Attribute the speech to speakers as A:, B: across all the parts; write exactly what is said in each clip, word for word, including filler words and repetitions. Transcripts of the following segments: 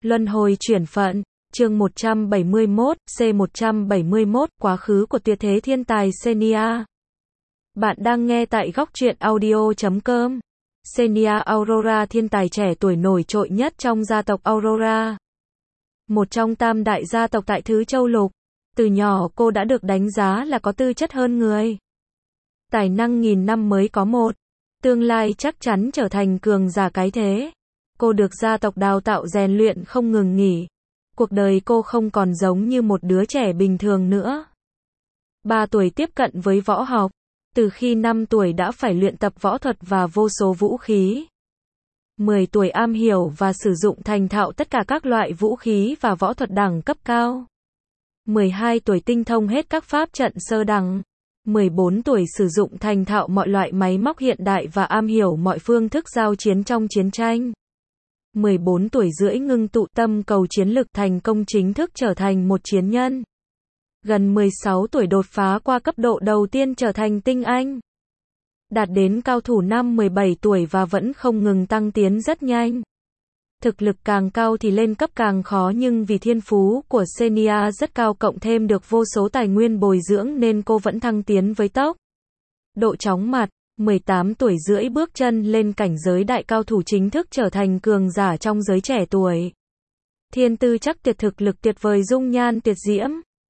A: Luân hồi chuyển phận, chương một trăm bảy mươi mốt, C một trăm bảy mươi mốt, quá khứ của tuyệt thế thiên tài Xenia. Bạn đang nghe tại góc truyện audio chấm com. Xenia Aurora, thiên tài trẻ tuổi nổi trội nhất trong gia tộc Aurora. Một trong tam đại gia tộc tại Thứ Châu Lục. Từ nhỏ cô đã được đánh giá là có tư chất hơn người. Tài năng nghìn năm mới có một. Tương lai chắc chắn trở thành cường giả cái thế. Cô được gia tộc đào tạo rèn luyện không ngừng nghỉ. Cuộc đời cô không còn giống như một đứa trẻ bình thường nữa. Ba tuổi tiếp cận với võ học. Từ khi năm tuổi đã phải luyện tập võ thuật và vô số vũ khí. mười tuổi am hiểu và sử dụng thành thạo tất cả các loại vũ khí và võ thuật đẳng cấp cao. mười hai tuổi tinh thông hết các pháp trận sơ đẳng. mười bốn tuổi sử dụng thành thạo mọi loại máy móc hiện đại và am hiểu mọi phương thức giao chiến trong chiến tranh. mười bốn tuổi rưỡi ngưng tụ tâm cầu chiến lực thành công chính thức trở thành một chiến nhân. Gần mười sáu tuổi đột phá qua cấp độ đầu tiên trở thành tinh anh. Đạt đến cao thủ năm mười bảy tuổi và vẫn không ngừng tăng tiến rất nhanh. Thực lực càng cao thì lên cấp càng khó, nhưng vì thiên phú của Xenia rất cao cộng thêm được vô số tài nguyên bồi dưỡng nên cô vẫn thăng tiến với tốc độ chóng mặt. mười tám tuổi rưỡi bước chân lên cảnh giới đại cao thủ, chính thức trở thành cường giả trong giới trẻ tuổi. Thiên tư chắc tuyệt, thực lực tuyệt vời, dung nhan tuyệt diễm.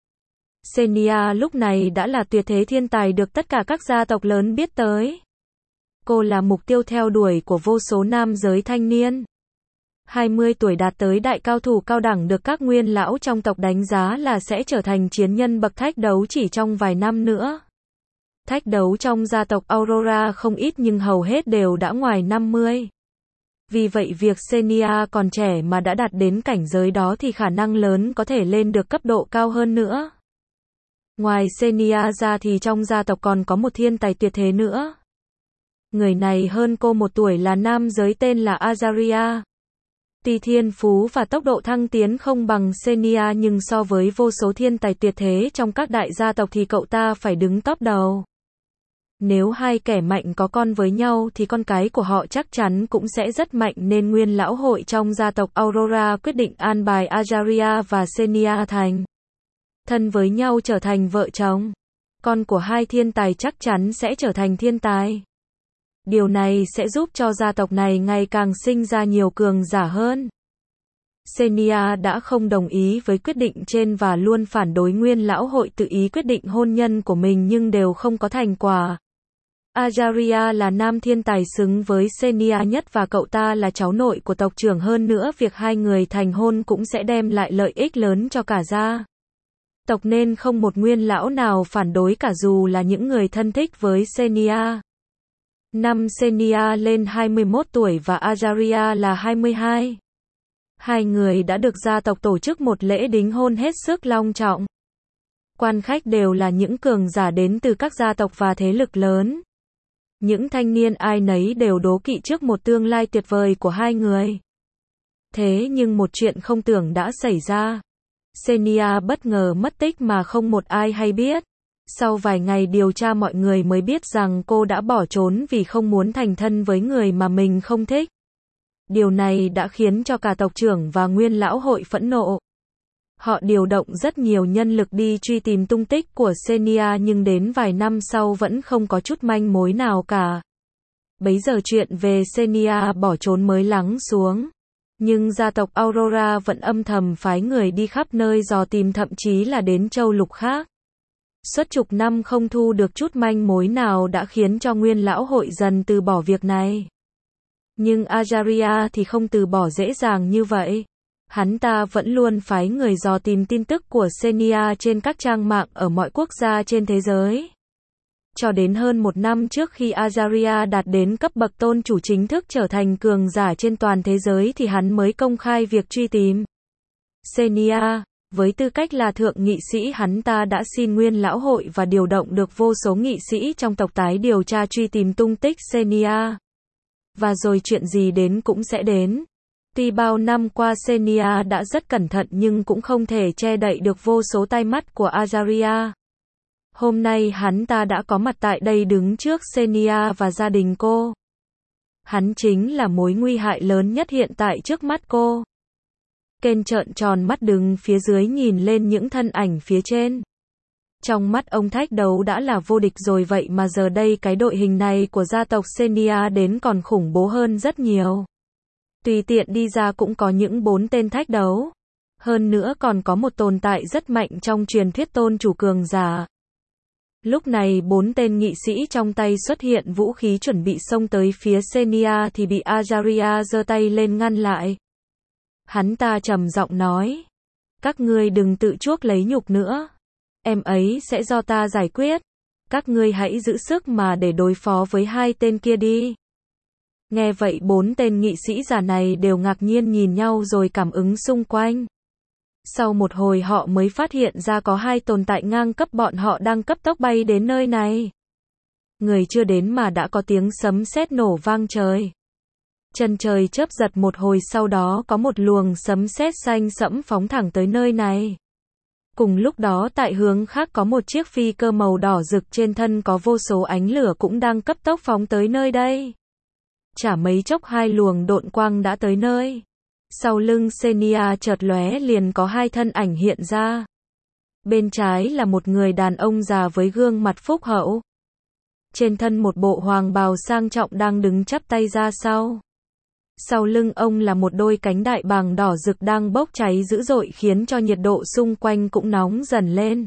A: Xenia lúc này đã là tuyệt thế thiên tài được tất cả các gia tộc lớn biết tới. Cô là mục tiêu theo đuổi của vô số nam giới thanh niên. hai mươi tuổi đạt tới đại cao thủ cao đẳng, được các nguyên lão trong tộc đánh giá là sẽ trở thành chiến nhân bậc thách đấu chỉ trong vài năm nữa. Thách đấu trong gia tộc Aurora không ít nhưng hầu hết đều đã ngoài năm mươi. Vì vậy việc Xenia còn trẻ mà đã đạt đến cảnh giới đó thì khả năng lớn có thể lên được cấp độ cao hơn nữa. Ngoài Xenia ra thì trong gia tộc còn có một thiên tài tuyệt thế nữa. Người này hơn cô một tuổi, là nam giới tên là Azaria. Tuy thiên phú và tốc độ thăng tiến không bằng Xenia nhưng so với vô số thiên tài tuyệt thế trong các đại gia tộc thì cậu ta phải đứng top đầu. Nếu hai kẻ mạnh có con với nhau thì con cái của họ chắc chắn cũng sẽ rất mạnh, nên nguyên lão hội trong gia tộc Aurora quyết định an bài Azaria và Xenia thành thân với nhau, trở thành vợ chồng. Con của hai thiên tài chắc chắn sẽ trở thành thiên tài. Điều này sẽ giúp cho gia tộc này ngày càng sinh ra nhiều cường giả hơn. Xenia đã không đồng ý với quyết định trên và luôn phản đối nguyên lão hội tự ý quyết định hôn nhân của mình nhưng đều không có thành quả. Azaria là nam thiên tài xứng với Xenia nhất và cậu ta là cháu nội của tộc trưởng, hơn nữa việc hai người thành hôn cũng sẽ đem lại lợi ích lớn cho cả gia tộc nên không một nguyên lão nào phản đối cả, dù là những người thân thích với Xenia. Năm Xenia lên hai mươi mốt tuổi và Azaria là hai mươi hai. Hai người đã được gia tộc tổ chức một lễ đính hôn hết sức long trọng. Quan khách đều là những cường giả đến từ các gia tộc và thế lực lớn. Những thanh niên ai nấy đều đố kỵ trước một tương lai tuyệt vời của hai người. Thế nhưng một chuyện không tưởng đã xảy ra. Xenia bất ngờ mất tích mà không một ai hay biết. Sau vài ngày điều tra mọi người mới biết rằng cô đã bỏ trốn vì không muốn thành thân với người mà mình không thích. Điều này đã khiến cho cả tộc trưởng và nguyên lão hội phẫn nộ. Họ điều động rất nhiều nhân lực đi truy tìm tung tích của Xenia nhưng đến vài năm sau vẫn không có chút manh mối nào cả. Bấy giờ chuyện về Xenia bỏ trốn mới lắng xuống. Nhưng gia tộc Aurora vẫn âm thầm phái người đi khắp nơi dò tìm, thậm chí là đến châu lục khác. Suốt chục năm không thu được chút manh mối nào đã khiến cho nguyên lão hội dần từ bỏ việc này. Nhưng Azaria thì không từ bỏ dễ dàng như vậy. Hắn ta vẫn luôn phái người dò tìm tin tức của Xenia trên các trang mạng ở mọi quốc gia trên thế giới. Cho đến hơn một năm trước khi Azaria đạt đến cấp bậc tôn chủ, chính thức trở thành cường giả trên toàn thế giới thì hắn mới công khai việc truy tìm Xenia. Với tư cách là thượng nghị sĩ, hắn ta đã xin nguyên lão hội và điều động được vô số nghị sĩ trong tộc tái điều tra truy tìm tung tích Xenia. Và rồi chuyện gì đến cũng sẽ đến. Tuy bao năm qua Xenia đã rất cẩn thận nhưng cũng không thể che đậy được vô số tai mắt của Azaria. Hôm nay hắn ta đã có mặt tại đây đứng trước Xenia và gia đình cô. Hắn chính là mối nguy hại lớn nhất hiện tại trước mắt cô. Ken trợn tròn mắt đứng phía dưới nhìn lên những thân ảnh phía trên. Trong mắt ông thách đấu đã là vô địch rồi vậy mà giờ đây cái đội hình này của gia tộc Xenia đến còn khủng bố hơn rất nhiều. Tùy tiện đi ra cũng có những bốn tên thách đấu. Hơn nữa còn có một tồn tại rất mạnh trong truyền thuyết tôn chủ cường giả. Lúc này bốn tên nghị sĩ trong tay xuất hiện vũ khí chuẩn bị xông tới phía Xenia thì bị Azaria giơ tay lên ngăn lại. Hắn ta trầm giọng nói. Các ngươi đừng tự chuốc lấy nhục nữa. Em ấy sẽ do ta giải quyết. Các ngươi hãy giữ sức mà để đối phó với hai tên kia đi. Nghe vậy bốn tên nghị sĩ già này đều ngạc nhiên nhìn nhau rồi cảm ứng xung quanh. Sau một hồi họ mới phát hiện ra có hai tồn tại ngang cấp bọn họ đang cấp tốc bay đến nơi này. Người chưa đến mà đã có tiếng sấm sét nổ vang trời. Chân trời chớp giật một hồi sau đó có một luồng sấm sét xanh sẫm phóng thẳng tới nơi này. Cùng lúc đó tại hướng khác có một chiếc phi cơ màu đỏ rực trên thân có vô số ánh lửa cũng đang cấp tốc phóng tới nơi đây. Chả mấy chốc hai luồng độn quang đã tới nơi. Sau lưng Xenia chợt lóe liền có hai thân ảnh hiện ra. Bên trái là một người đàn ông già với gương mặt phúc hậu. Trên thân một bộ hoàng bào sang trọng đang đứng chắp tay ra sau. Sau lưng ông là một đôi cánh đại bàng đỏ rực đang bốc cháy dữ dội khiến cho nhiệt độ xung quanh cũng nóng dần lên.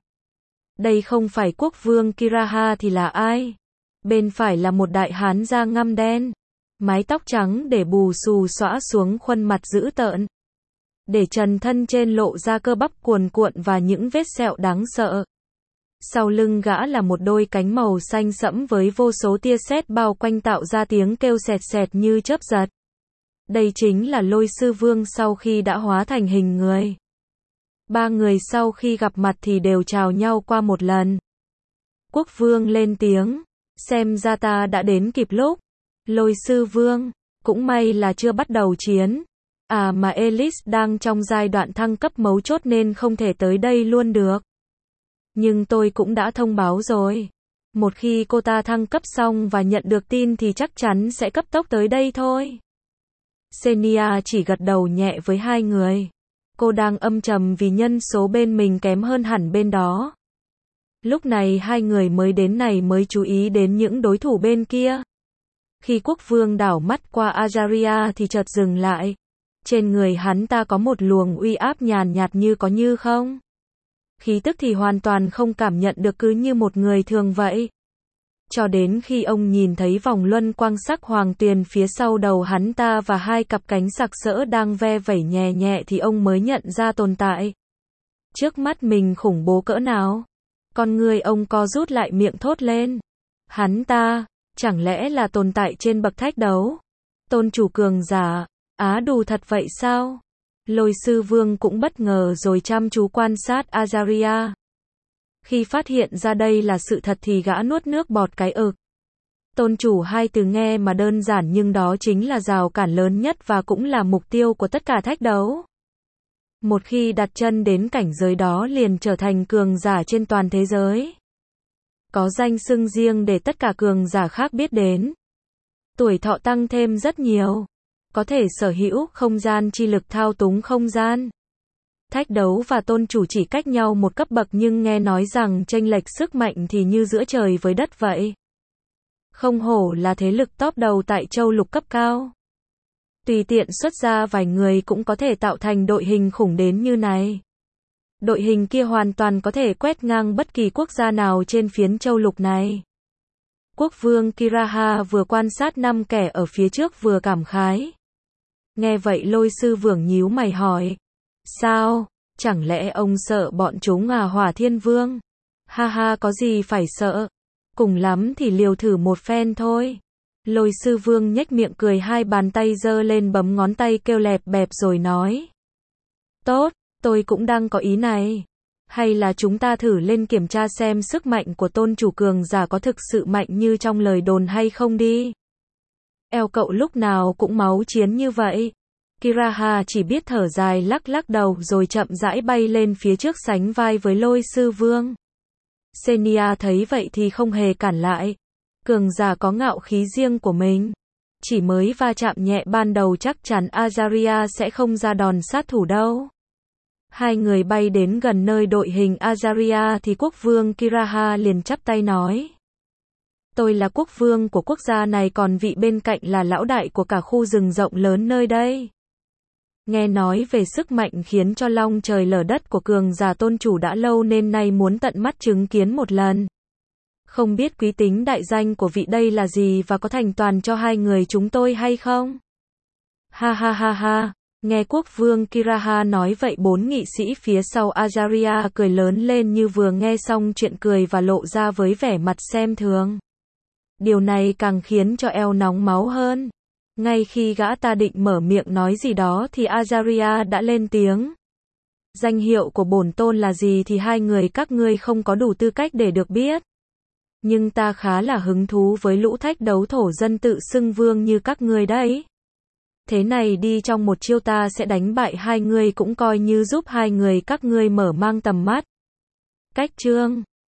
A: Đây không phải quốc vương Kiraha thì là ai? Bên phải là một đại hán da ngăm đen. Mái tóc trắng để bù xù xõa xuống khuôn mặt dữ tợn. Để trần thân trên lộ ra cơ bắp cuồn cuộn và những vết sẹo đáng sợ. Sau lưng gã là một đôi cánh màu xanh sẫm với vô số tia sét bao quanh tạo ra tiếng kêu sẹt sẹt như chớp giật. Đây chính là Lôi Sư Vương sau khi đã hóa thành hình người. Ba người sau khi gặp mặt thì đều chào nhau qua một lần. Quốc vương lên tiếng, xem ra ta đã đến kịp lúc. Lôi Sư Vương, cũng may là chưa bắt đầu chiến. À mà Elise đang trong giai đoạn thăng cấp mấu chốt nên không thể tới đây luôn được. Nhưng tôi cũng đã thông báo rồi. Một khi cô ta thăng cấp xong và nhận được tin thì chắc chắn sẽ cấp tốc tới đây thôi. Xenia chỉ gật đầu nhẹ với hai người. Cô đang âm trầm vì nhân số bên mình kém hơn hẳn bên đó. Lúc này hai người mới đến này mới chú ý đến những đối thủ bên kia. Khi quốc vương đảo mắt qua Azaria thì chợt dừng lại. Trên người hắn ta có một luồng uy áp nhàn nhạt như có như không. Khí tức thì hoàn toàn không cảm nhận được cứ như một người thường vậy. Cho đến khi ông nhìn thấy vòng luân quang sắc hoàng tuyền phía sau đầu hắn ta và hai cặp cánh sặc sỡ đang ve vẩy nhẹ nhẹ thì ông mới nhận ra tồn tại. Trước mắt mình khủng bố cỡ nào. Con người ông co rút lại miệng thốt lên. Hắn ta, chẳng lẽ là tồn tại trên bậc thách đấu? Tôn chủ cường giả, á đù thật vậy sao? Lôi Sư Vương cũng bất ngờ rồi chăm chú quan sát Azaria. Khi phát hiện ra đây là sự thật thì gã nuốt nước bọt cái ực. Tôn chủ hai từ nghe mà đơn giản nhưng đó chính là rào cản lớn nhất và cũng là mục tiêu của tất cả thách đấu. Một khi đặt chân đến cảnh giới đó liền trở thành cường giả trên toàn thế giới. Có danh xưng riêng để tất cả cường giả khác biết đến. Tuổi thọ tăng thêm rất nhiều. Có thể sở hữu không gian chi lực thao túng không gian. Thách đấu và tôn chủ chỉ cách nhau một cấp bậc nhưng nghe nói rằng chênh lệch sức mạnh thì như giữa trời với đất vậy. Không hổ là thế lực top đầu tại châu lục cấp cao. Tùy tiện xuất ra vài người cũng có thể tạo thành đội hình khủng đến như này. Đội hình kia hoàn toàn có thể quét ngang bất kỳ quốc gia nào trên phiến châu lục này. Quốc vương Kiraha vừa quan sát năm kẻ ở phía trước vừa cảm khái. Nghe vậy Lôi Sư Vương nhíu mày hỏi. Sao? Chẳng lẽ ông sợ bọn chúng à Hỏa Thiên Vương? Ha ha có gì phải sợ? Cùng lắm thì liều thử một phen thôi. Lôi Sư Vương nhếch miệng cười hai bàn tay giơ lên bấm ngón tay kêu lẹp bẹp rồi nói. Tốt, tôi cũng đang có ý này. Hay là chúng ta thử lên kiểm tra xem sức mạnh của tôn chủ cường giả có thực sự mạnh như trong lời đồn hay không đi. Eo cậu lúc nào cũng máu chiến như vậy. Kiraha chỉ biết thở dài lắc lắc đầu rồi chậm rãi bay lên phía trước sánh vai với Lôi Sư Vương. Xenia thấy vậy thì không hề cản lại. Cường giả có ngạo khí riêng của mình. Chỉ mới va chạm nhẹ ban đầu chắc chắn Azaria sẽ không ra đòn sát thủ đâu. Hai người bay đến gần nơi đội hình Azaria thì quốc vương Kiraha liền chắp tay nói. Tôi là quốc vương của quốc gia này, còn vị bên cạnh là lão đại của cả khu rừng rộng lớn nơi đây. Nghe nói về sức mạnh khiến cho long trời lở đất của cường giả tôn chủ đã lâu nên nay muốn tận mắt chứng kiến một lần. Không biết quý tính đại danh của vị đây là gì và có thành toàn cho hai người chúng tôi hay không? Ha ha ha ha, nghe quốc vương Kiraha nói vậy bốn nghị sĩ phía sau Azaria cười lớn lên như vừa nghe xong chuyện cười và lộ ra với vẻ mặt xem thường. Điều này càng khiến cho eo nóng máu hơn. Ngay khi gã ta định mở miệng nói gì đó thì Azaria đã lên tiếng. Danh hiệu của bổn tôn là gì thì hai người các ngươi không có đủ tư cách để được biết. Nhưng ta khá là hứng thú với lũ thách đấu thổ dân tự xưng vương như các ngươi đấy. Thế này đi, trong một chiêu ta sẽ đánh bại hai người, cũng coi như giúp hai người các ngươi mở mang tầm mắt. Cách chương